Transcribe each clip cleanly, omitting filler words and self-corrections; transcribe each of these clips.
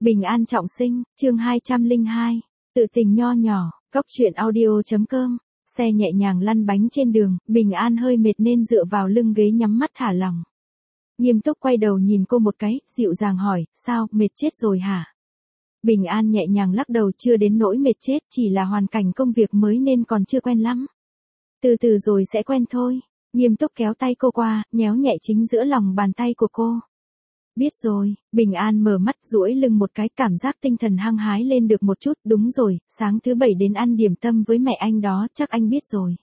Bình an trọng sinh, chương 202. Tự tình nho nhỏ, góc truyện audio.com. Xe nhẹ nhàng lăn bánh trên đường, Bình an hơi mệt nên dựa vào lưng ghế nhắm mắt thả lỏng. Nghiêm túc quay đầu nhìn cô một cái, dịu dàng hỏi, sao, mệt chết rồi hả? Bình an nhẹ nhàng lắc đầu, chưa đến nỗi mệt chết, chỉ là hoàn cảnh công việc mới nên còn chưa quen lắm. Từ từ rồi sẽ quen thôi. Nghiêm túc kéo tay cô qua, nhéo nhẹ chính giữa lòng bàn tay của cô. Biết rồi, Bình an mở mắt duỗi lưng một cái, cảm giác tinh thần hăng hái lên được một chút. Đúng rồi, sáng thứ bảy đến ăn điểm tâm với mẹ anh đó, chắc anh biết rồi.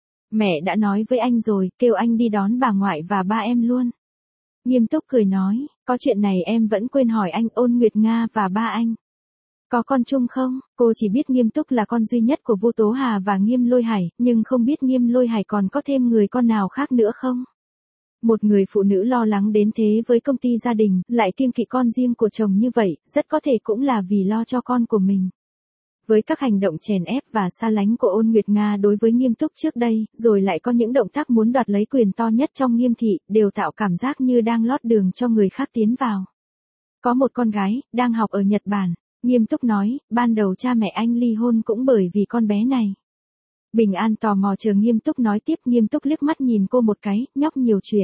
Mẹ đã nói với anh rồi, kêu anh đi đón bà ngoại và ba em luôn. Nghiêm túc cười nói, có chuyện này em vẫn quên hỏi anh, Ôn Nguyệt Nga và ba anh có con chung không? Cô chỉ biết Nghiêm túc là con duy nhất của Vu Tố Hà và Nghiêm Lôi Hải, nhưng không biết Nghiêm Lôi Hải còn có thêm người con nào khác nữa không? Một người phụ nữ lo lắng đến thế với công ty gia đình, lại kiêng kỵ con riêng của chồng như vậy, rất có thể cũng là vì lo cho con của mình. Với các hành động chèn ép và xa lánh của Ôn Nguyệt Nga đối với Nghiêm túc trước đây, rồi lại có những động tác muốn đoạt lấy quyền to nhất trong Nghiêm thị, đều tạo cảm giác như đang lót đường cho người khác tiến vào. Có một con gái, đang học ở Nhật Bản. Nghiêm túc nói, ban đầu cha mẹ anh ly hôn cũng bởi vì con bé này. Bình an tò mò chờ Nghiêm túc nói tiếp. Nghiêm túc liếc mắt nhìn cô một cái, nhóc nhiều chuyện.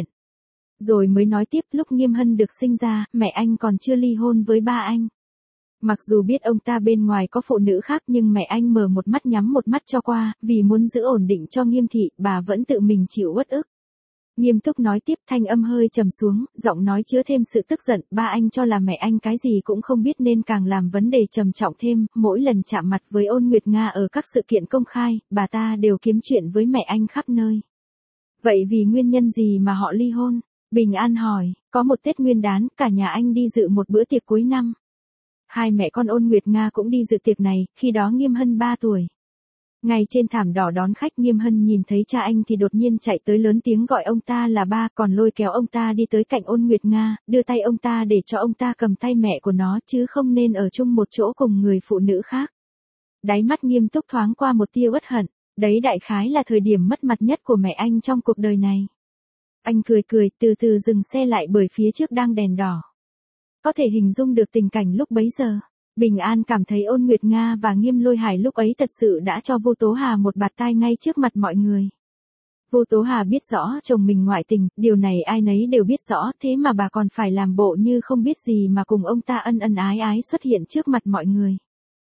Rồi mới nói tiếp, lúc Nghiêm Hân được sinh ra, mẹ anh còn chưa ly hôn với ba anh. Mặc dù biết ông ta bên ngoài có phụ nữ khác nhưng mẹ anh mở một mắt nhắm một mắt cho qua, vì muốn giữ ổn định cho Nghiêm thị, bà vẫn tự mình chịu uất ức. Nghiêm túc nói tiếp, thanh âm hơi trầm xuống, giọng nói chứa thêm sự tức giận, ba anh cho là mẹ anh cái gì cũng không biết nên càng làm vấn đề trầm trọng thêm, mỗi lần chạm mặt với Ôn Nguyệt Nga ở các sự kiện công khai, bà ta đều kiếm chuyện với mẹ anh khắp nơi. Vậy vì nguyên nhân gì mà họ ly hôn? Bình an hỏi, có một Tết Nguyên đán, cả nhà anh đi dự một bữa tiệc cuối năm. Hai mẹ con Ôn Nguyệt Nga cũng đi dự tiệc này, khi đó Nghiêm Hân 3 tuổi. Ngay trên thảm đỏ đón khách, Nghiêm Hân nhìn thấy cha anh thì đột nhiên chạy tới lớn tiếng gọi ông ta là ba, còn lôi kéo ông ta đi tới cạnh Ôn Nguyệt Nga, đưa tay ông ta để cho ông ta cầm tay mẹ của nó chứ không nên ở chung một chỗ cùng người phụ nữ khác. Đáy mắt Nghiêm túc thoáng qua một tia uất hận, đấy đại khái là thời điểm mất mặt nhất của mẹ anh trong cuộc đời này. Anh cười cười, từ từ dừng xe lại bởi phía trước đang đèn đỏ. Có thể hình dung được tình cảnh lúc bấy giờ. Bình an cảm thấy Ôn Nguyệt Nga và Nghiêm Lôi Hải lúc ấy thật sự đã cho Vu Tố Hà một bạt tai ngay trước mặt mọi người. Vu Tố Hà biết rõ chồng mình ngoại tình, điều này ai nấy đều biết rõ, thế mà bà còn phải làm bộ như không biết gì mà cùng ông ta ân ân ái ái xuất hiện trước mặt mọi người.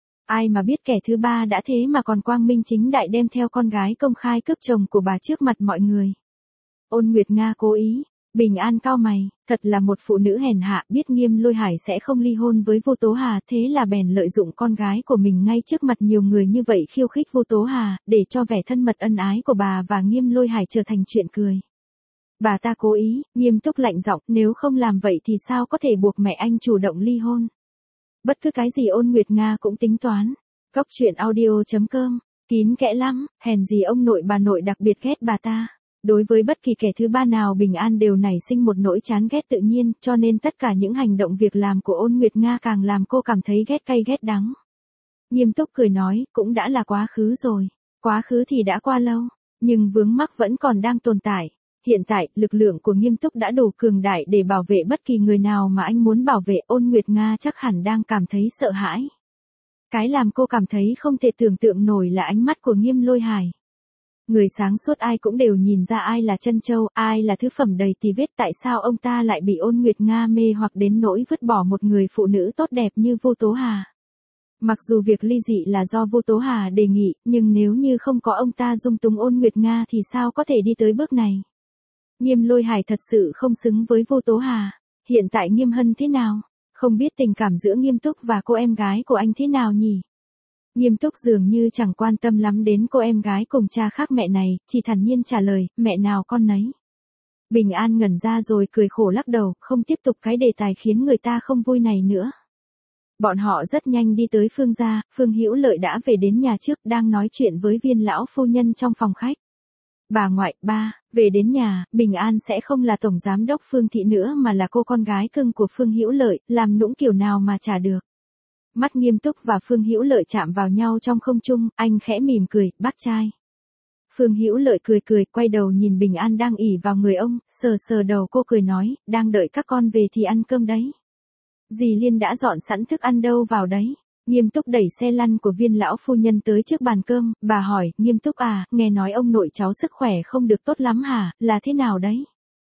Ai mà biết kẻ thứ ba đã thế mà còn quang minh chính đại đem theo con gái công khai cướp chồng của bà trước mặt mọi người. Ôn Nguyệt Nga cố ý. Bình an cau mày, thật là một phụ nữ hèn hạ, biết Nghiêm Lôi Hải sẽ không ly hôn với Vu Tố Hà, thế là bèn lợi dụng con gái của mình ngay trước mặt nhiều người như vậy khiêu khích Vu Tố Hà, để cho vẻ thân mật ân ái của bà và Nghiêm Lôi Hải trở thành chuyện cười. Bà ta cố ý. Nghiêm túc lạnh giọng, nếu không làm vậy thì sao có thể buộc mẹ anh chủ động ly hôn. Bất cứ cái gì Ôn Nguyệt Nga cũng tính toán. Góc truyện audio.com, kín kẽ lắm, hèn gì ông nội bà nội đặc biệt ghét bà ta. Đối với bất kỳ kẻ thứ ba nào Bình an đều nảy sinh một nỗi chán ghét tự nhiên, cho nên tất cả những hành động việc làm của Ôn Nguyệt Nga càng làm cô cảm thấy ghét cay ghét đắng. Nghiêm túc cười nói, cũng đã là quá khứ rồi. Quá khứ thì đã qua lâu, nhưng vướng mắc vẫn còn đang tồn tại. Hiện tại, lực lượng của Nghiêm túc đã đủ cường đại để bảo vệ bất kỳ người nào mà anh muốn bảo vệ. Ôn Nguyệt Nga chắc hẳn đang cảm thấy sợ hãi. Cái làm cô cảm thấy không thể tưởng tượng nổi là ánh mắt của Nghiêm Lôi Hải. Người sáng suốt ai cũng đều nhìn ra ai là trân châu, ai là thứ phẩm đầy tì vết, tại sao ông ta lại bị Ôn Nguyệt Nga mê hoặc đến nỗi vứt bỏ một người phụ nữ tốt đẹp như Vu Tố Hà. Mặc dù việc ly dị là do Vu Tố Hà đề nghị, nhưng nếu như không có ông ta dung túng Ôn Nguyệt Nga thì sao có thể đi tới bước này. Nghiêm Lôi Hải thật sự không xứng với Vu Tố Hà. Hiện tại Nghiêm Hân thế nào? Không biết tình cảm giữa Nghiêm túc và cô em gái của anh thế nào nhỉ? Nghiêm túc dường như chẳng quan tâm lắm đến cô em gái cùng cha khác mẹ này, chỉ thản nhiên trả lời, mẹ nào con nấy. Bình an ngẩn ra rồi cười khổ lắc đầu, không tiếp tục cái đề tài khiến người ta không vui này nữa. Bọn họ rất nhanh đi tới Phương gia, Phương Hữu Lợi đã về đến nhà trước, đang nói chuyện với Viên lão phu nhân trong phòng khách. Bà ngoại, ba, về đến nhà, Bình an sẽ không là tổng giám đốc Phương thị nữa mà là cô con gái cưng của Phương Hữu Lợi, làm nũng kiểu nào mà trả được. Mắt Nghiêm túc và Phương Hữu Lợi chạm vào nhau trong không trung, anh khẽ mỉm cười, bác trai. Phương Hữu Lợi cười cười, quay đầu nhìn Bình an đang ỉ vào người ông, sờ sờ đầu cô cười nói, đang đợi các con về thì ăn cơm đấy. Dì Liên đã dọn sẵn thức ăn đâu vào đấy. Nghiêm Túc đẩy xe lăn của Viên lão phu nhân tới trước bàn cơm, bà hỏi, Nghiêm Túc à, nghe nói ông nội cháu sức khỏe không được tốt lắm hả, là thế nào đấy?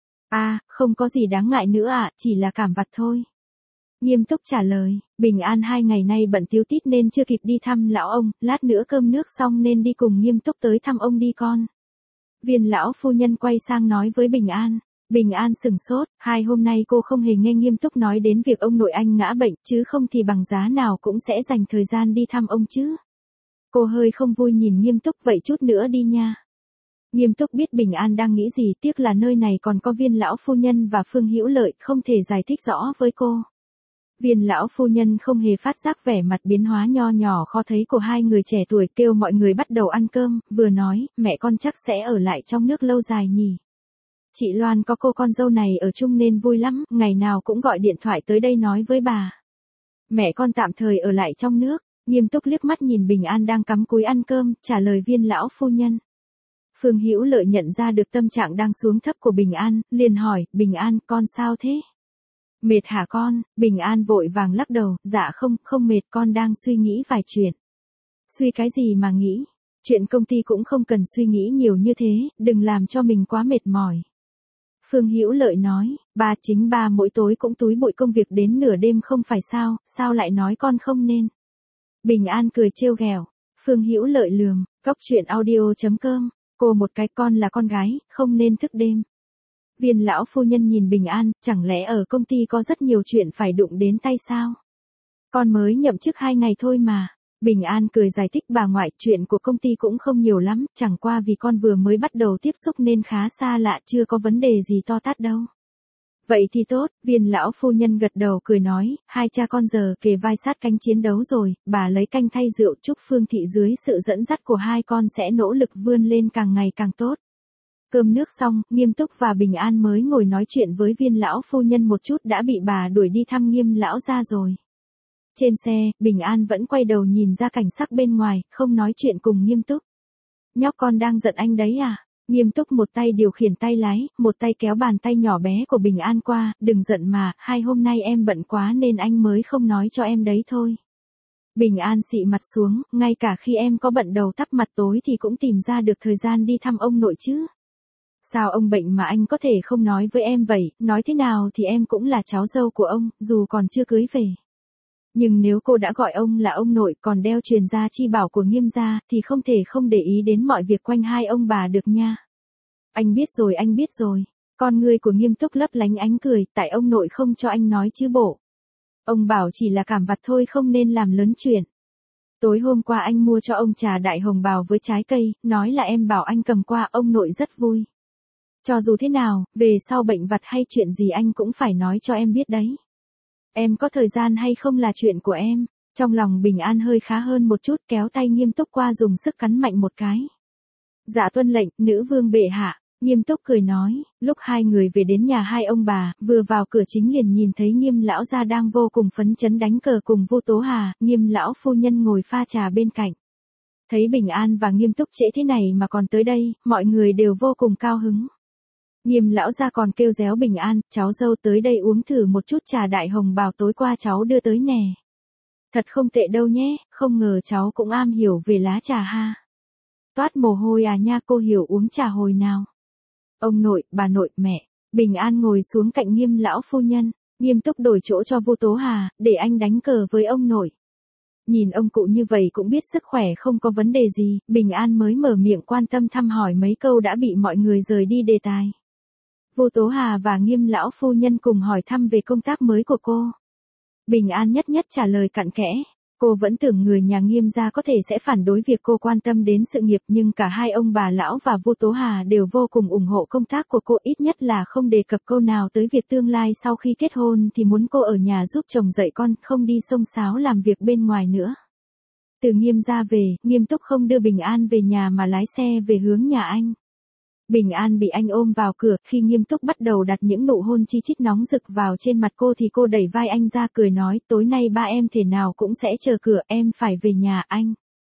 À, không có gì đáng ngại nữa ạ, chỉ là cảm vặt thôi. Nghiêm Túc trả lời, Bình An 2 ngày nay bận tíu tít nên chưa kịp đi thăm lão ông, lát nữa cơm nước xong nên đi cùng Nghiêm Túc tới thăm ông đi con. Viên lão phu nhân quay sang nói với Bình An. Bình An sừng sốt, 2 hôm nay cô không hề nghe Nghiêm Túc nói đến việc ông nội anh ngã bệnh, chứ không thì bằng giá nào cũng sẽ dành thời gian đi thăm ông chứ. Cô hơi không vui nhìn Nghiêm Túc, vậy chút nữa đi nha. Nghiêm Túc biết Bình An đang nghĩ gì, tiếc là nơi này còn có Viên lão phu nhân và Phương Hữu Lợi, không thể giải thích rõ với cô. Viên lão phu nhân không hề phát giác vẻ mặt biến hóa nho nhỏ khó thấy của 2 người trẻ tuổi, kêu mọi người bắt đầu ăn cơm, vừa nói, mẹ con chắc sẽ ở lại trong nước lâu dài nhỉ. Chị Loan có cô con dâu này ở chung nên vui lắm, ngày nào cũng gọi điện thoại tới đây nói với bà. Mẹ con tạm thời ở lại trong nước. Nghiêm Túc liếc mắt nhìn Bình An đang cắm cúi ăn cơm, trả lời Viên lão phu nhân. Phương Hữu Lợi nhận ra được tâm trạng đang xuống thấp của Bình An, liền hỏi, Bình An, con sao thế? Mệt hả con? Bình An vội vàng lắc đầu, dạ không mệt, con đang suy nghĩ vài chuyện. Suy cái gì mà nghĩ? Chuyện công ty cũng không cần suy nghĩ nhiều như thế, đừng làm cho mình quá mệt mỏi. Phương Hữu Lợi nói, chính ba mỗi tối cũng túi bụi công việc đến nửa đêm không phải sao lại nói con không nên. Bình An cười trêu ghẹo. Phương Hữu Lợi lườm, cóc truyện audio.com, cô một cái con là con gái, không nên thức đêm. Viên lão phu nhân nhìn Bình An, chẳng lẽ ở công ty có rất nhiều chuyện phải đụng đến tay sao? Con mới nhậm chức 2 ngày thôi mà. Bình An cười giải thích, bà ngoại, chuyện của công ty cũng không nhiều lắm, chẳng qua vì con vừa mới bắt đầu tiếp xúc nên khá xa lạ, chưa có vấn đề gì to tát đâu. Vậy thì tốt, Viên lão phu nhân gật đầu cười nói, 2 cha con giờ kề vai sát cánh chiến đấu rồi, bà lấy canh thay rượu, chúc Phương thị dưới sự dẫn dắt của 2 con sẽ nỗ lực vươn lên càng ngày càng tốt. Cơm nước xong, Nghiêm Túc và Bình An mới ngồi nói chuyện với Viên lão phu nhân một chút đã bị bà đuổi đi thăm Nghiêm lão gia rồi. Trên xe, Bình An vẫn quay đầu nhìn ra cảnh sắc bên ngoài, không nói chuyện cùng Nghiêm Túc. Nhóc con đang giận anh đấy à? Nghiêm Túc một tay điều khiển tay lái, một tay kéo bàn tay nhỏ bé của Bình An qua, đừng giận mà, 2 hôm nay em bận quá nên anh mới không nói cho em đấy thôi. Bình An xị mặt xuống, ngay cả khi em có bận đầu tắt mặt tối thì cũng tìm ra được thời gian đi thăm ông nội chứ. Sao ông bệnh mà anh có thể không nói với em vậy, nói thế nào thì em cũng là cháu dâu của ông, dù còn chưa cưới về. Nhưng nếu cô đã gọi ông là ông nội còn đeo truyền gia chi bảo của Nghiêm gia, thì không thể không để ý đến mọi việc quanh 2 ông bà được nha. Anh biết rồi. Con ngươi của Nghiêm Túc lấp lánh ánh cười, tại ông nội không cho anh nói chứ bộ. Ông bảo chỉ là cảm vặt thôi, không nên làm lớn chuyện. Tối hôm qua anh mua cho ông trà đại hồng bào với trái cây, nói là em bảo anh cầm qua, ông nội rất vui. Cho dù thế nào, về sau bệnh vặt hay chuyện gì anh cũng phải nói cho em biết đấy. Em có thời gian hay không là chuyện của em. Trong lòng Bình An hơi khá hơn một chút, kéo tay Nghiêm Túc qua dùng sức cắn mạnh một cái. Dạ tuân lệnh, nữ vương bệ hạ. Nghiêm Túc cười nói, lúc 2 người về đến nhà 2 ông bà, vừa vào cửa chính liền nhìn thấy Nghiêm lão gia đang vô cùng phấn chấn đánh cờ cùng Vu Tố Hà, Nghiêm lão phu nhân ngồi pha trà bên cạnh. Thấy Bình An và Nghiêm Túc trễ thế này mà còn tới đây, mọi người đều vô cùng cao hứng. Nghiêm lão gia còn kêu réo Bình An, cháu dâu tới đây uống thử một chút trà đại hồng bào tối qua cháu đưa tới nè. Thật không tệ đâu nhé, không ngờ cháu cũng am hiểu về lá trà ha. Toát mồ hôi à nha, cô hiểu uống trà hồi nào. Ông nội, bà nội, mẹ. Bình An ngồi xuống cạnh Nghiêm lão phu nhân, Nghiêm Túc đổi chỗ cho Vu Tố Hà, để anh đánh cờ với ông nội. Nhìn ông cụ như vậy cũng biết sức khỏe không có vấn đề gì, Bình An mới mở miệng quan tâm thăm hỏi mấy câu đã bị mọi người rời đi đề tài. Vu Tố Hà và Nghiêm lão phu nhân cùng hỏi thăm về công tác mới của cô. Bình An nhất nhất trả lời cặn kẽ. Cô vẫn tưởng người nhà Nghiêm gia có thể sẽ phản đối việc cô quan tâm đến sự nghiệp, nhưng cả 2 ông bà lão và Vu Tố Hà đều vô cùng ủng hộ công tác của cô, ít nhất là không đề cập câu nào tới việc tương lai sau khi kết hôn thì muốn cô ở nhà giúp chồng dạy con, không đi xông xáo làm việc bên ngoài nữa. Từ Nghiêm gia về, Nghiêm Túc không đưa Bình An về nhà mà lái xe về hướng nhà anh. Bình An bị anh ôm vào cửa, khi Nghiêm Túc bắt đầu đặt những nụ hôn chi chít nóng rực vào trên mặt cô thì cô đẩy vai anh ra cười nói, tối nay ba em thể nào cũng sẽ chờ cửa, em phải về nhà anh.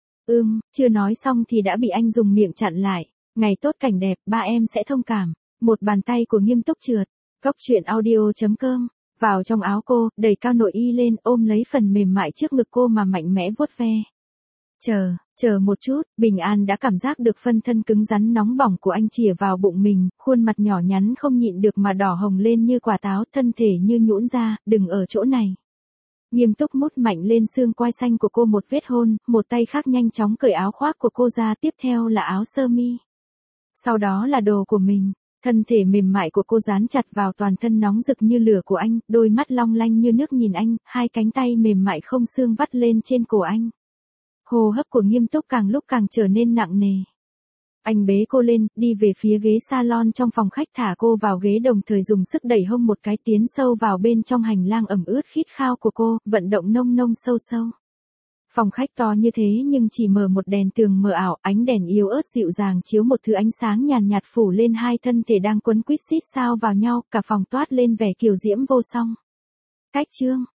Chưa nói xong thì đã bị anh dùng miệng chặn lại. Ngày tốt cảnh đẹp, ba em sẽ thông cảm. Một bàn tay của Nghiêm Túc trượt. Cóc truyện audio.com Vào trong áo cô, đẩy cao nội y lên, ôm lấy phần mềm mại trước ngực cô mà mạnh mẽ vuốt ve. Chờ một chút, Bình An đã cảm giác được phân thân cứng rắn nóng bỏng của anh chìa vào bụng mình, khuôn mặt nhỏ nhắn không nhịn được mà đỏ hồng lên như quả táo, thân thể như nhũn ra, đừng ở chỗ này. Nghiêm túc mút mạnh lên xương quai xanh của cô một vết hôn, một tay khác nhanh chóng cởi áo khoác của cô ra, tiếp theo là áo sơ mi. Sau đó là đồ của mình. Thân thể mềm mại của cô dán chặt vào toàn thân nóng rực như lửa của anh, đôi mắt long lanh như nước nhìn anh, hai cánh tay mềm mại không xương vắt lên trên cổ anh. Hô hấp của Nghiêm Túc càng lúc càng trở nên nặng nề. Anh bế cô lên, đi về phía ghế salon trong phòng khách, thả cô vào ghế, đồng thời dùng sức đẩy hông một cái tiến sâu vào bên trong hành lang ẩm ướt khít khao của cô, vận động nông nông sâu sâu. Phòng khách to như thế nhưng chỉ mở một đèn tường mờ ảo, ánh đèn yếu ớt dịu dàng chiếu một thứ ánh sáng nhàn nhạt phủ lên hai thân thể đang quấn quýt xít sao vào nhau, cả phòng toát lên vẻ kiều diễm vô song. Cách chương